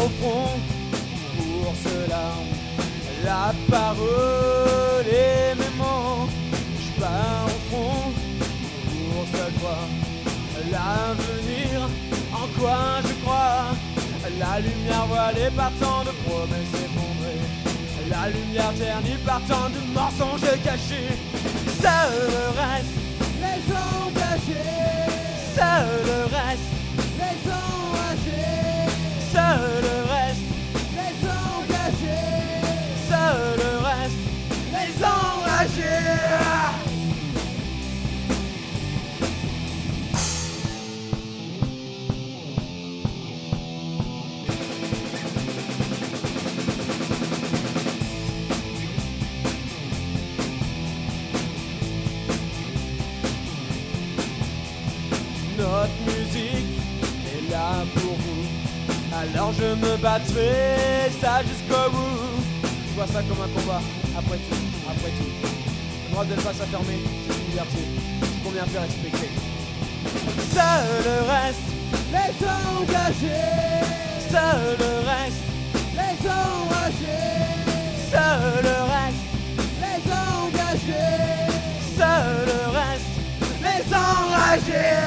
au front. Pour cela, la parole et mes mots. Je pars au front pour cette fois. L'avenir, en quoi je crois. La lumière voilée par tant de promesses effondrées. La lumière ternie par tant de mensonges cachés. Seul reste Les engagés, seul reste, les enragés, seul reste, les engagés, seul reste, les enragés. Notre musique est là pour vous. Alors je me battrai ça jusqu'au bout. Je vois ça comme un combat, après tout, après tout. Le droit de ne pas s'affermer, c'est une liberté. Combien faire respecter. Seul reste, Les engagés, seul reste, les enragés, seul reste, les engagés, seul reste, les enragés.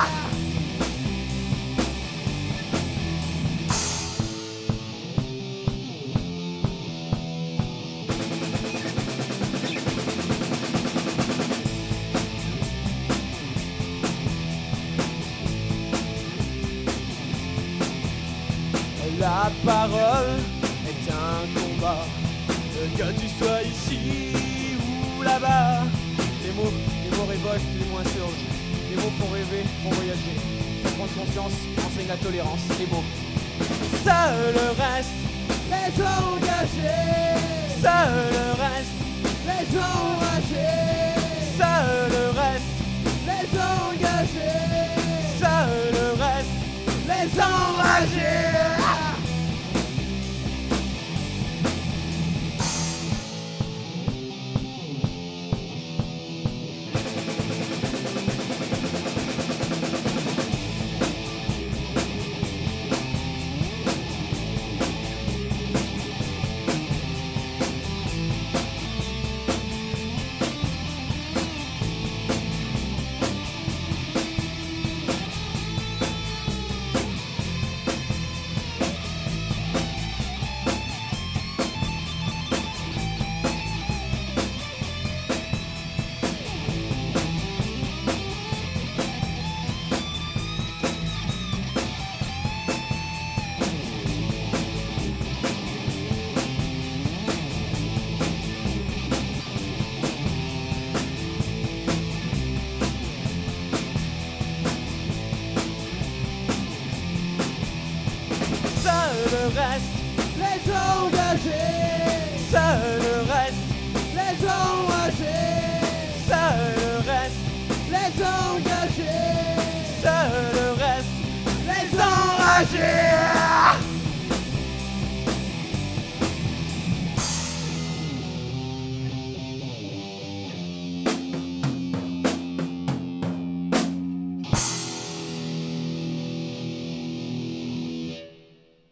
La parole est un combat, que tu sois ici ou là-bas. Les mots révoltent, les mots insurgent. Les mots font rêver, font voyager, font prendre conscience, enseignent la tolérance. Les mots. Seul reste, Les engagés, seul reste, les enragés, seul reste, les engagés, seul reste, les enragés. seul reste, Les engagés, seul reste, les enragés, seul reste, les engagés, seul reste. les enragés.